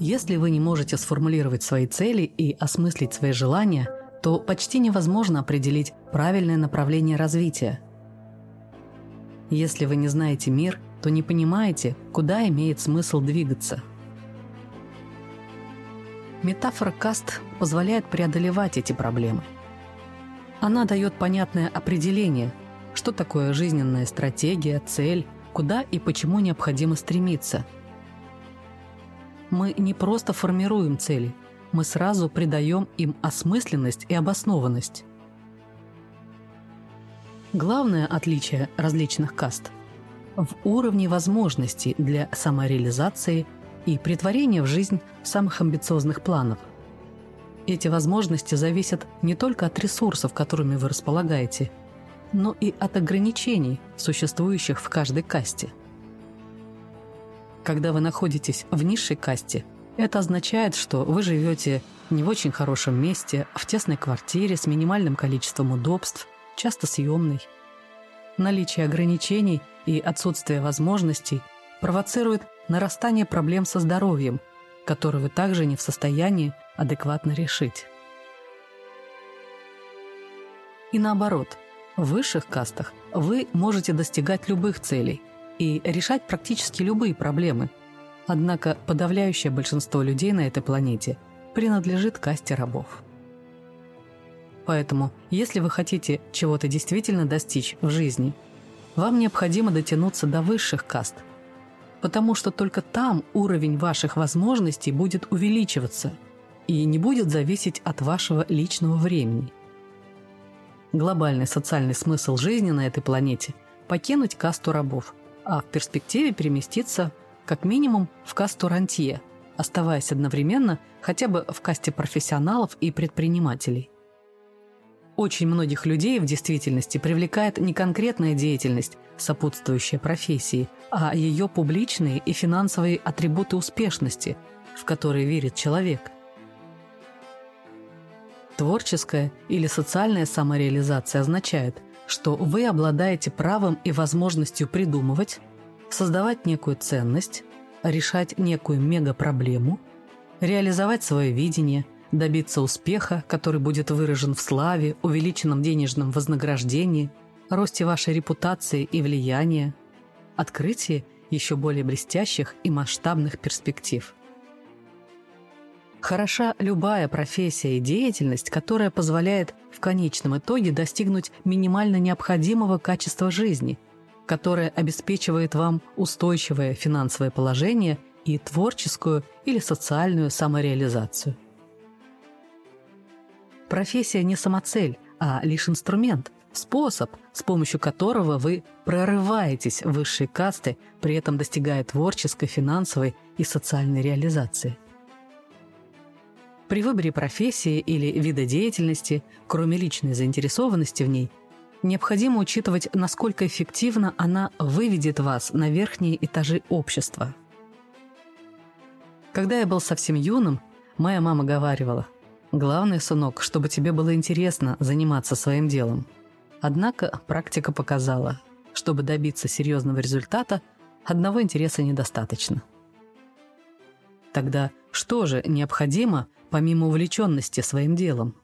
Если вы не можете сформулировать свои цели и осмыслить свои желания, то почти невозможно определить правильное направление развития. Если вы не знаете мир, то не понимаете, куда имеет смысл двигаться. Метафора каст позволяет преодолевать эти проблемы. Она дает понятное определение, что такое жизненная стратегия, цель, куда и почему необходимо стремиться. Мы не просто формируем цели, мы сразу придаем им осмысленность и обоснованность. Главное отличие различных каст в уровне возможностей для самореализации и претворения в жизнь самых амбициозных планов. Эти возможности зависят не только от ресурсов, которыми вы располагаете, но и от ограничений, существующих в каждой касте. Когда вы находитесь в низшей касте, это означает, что вы живете не в очень хорошем месте, в тесной квартире с минимальным количеством удобств, часто съемной. Наличие ограничений и отсутствие возможностей провоцирует нарастание проблем со здоровьем, которые вы также не в состоянии адекватно решить. И наоборот, в высших кастах вы можете достигать любых целей и решать практически любые проблемы. Однако подавляющее большинство людей на этой планете принадлежит касте рабов. Поэтому, если вы хотите чего-то действительно достичь в жизни, вам необходимо дотянуться до высших каст, потому что только там уровень ваших возможностей будет увеличиваться и не будет зависеть от вашего личного времени. Глобальный социальный смысл жизни на этой планете – покинуть касту рабов, а в перспективе переместиться как минимум в касту рантье, оставаясь одновременно хотя бы в касте профессионалов и предпринимателей. Очень многих людей в действительности привлекает не конкретная деятельность, сопутствующая профессии, а ее публичные и финансовые атрибуты успешности, в которые верит человек. Творческая или социальная самореализация означает, что вы обладаете правом и возможностью придумывать, создавать некую ценность, решать некую мегапроблему, реализовать свое видение, добиться успеха, который будет выражен в славе, увеличенном денежном вознаграждении, росте вашей репутации и влияния, открытии еще более блестящих и масштабных перспектив. Хороша любая профессия и деятельность, которая позволяет в конечном итоге достигнуть минимально необходимого качества жизни, которое обеспечивает вам устойчивое финансовое положение и творческую или социальную самореализацию. Профессия не самоцель, а лишь инструмент, способ, с помощью которого вы прорываетесь в высшие касты, при этом достигая творческой, финансовой и социальной реализации. При выборе профессии или вида деятельности, кроме личной заинтересованности в ней, необходимо учитывать, насколько эффективно она выведет вас на верхние этажи общества. Когда я был совсем юным, моя мама говаривала: «Главное, сынок, чтобы тебе было интересно заниматься своим делом». Однако практика показала, чтобы добиться серьезного результата, одного интереса недостаточно. Тогда что же необходимо помимо увлеченности своим делом?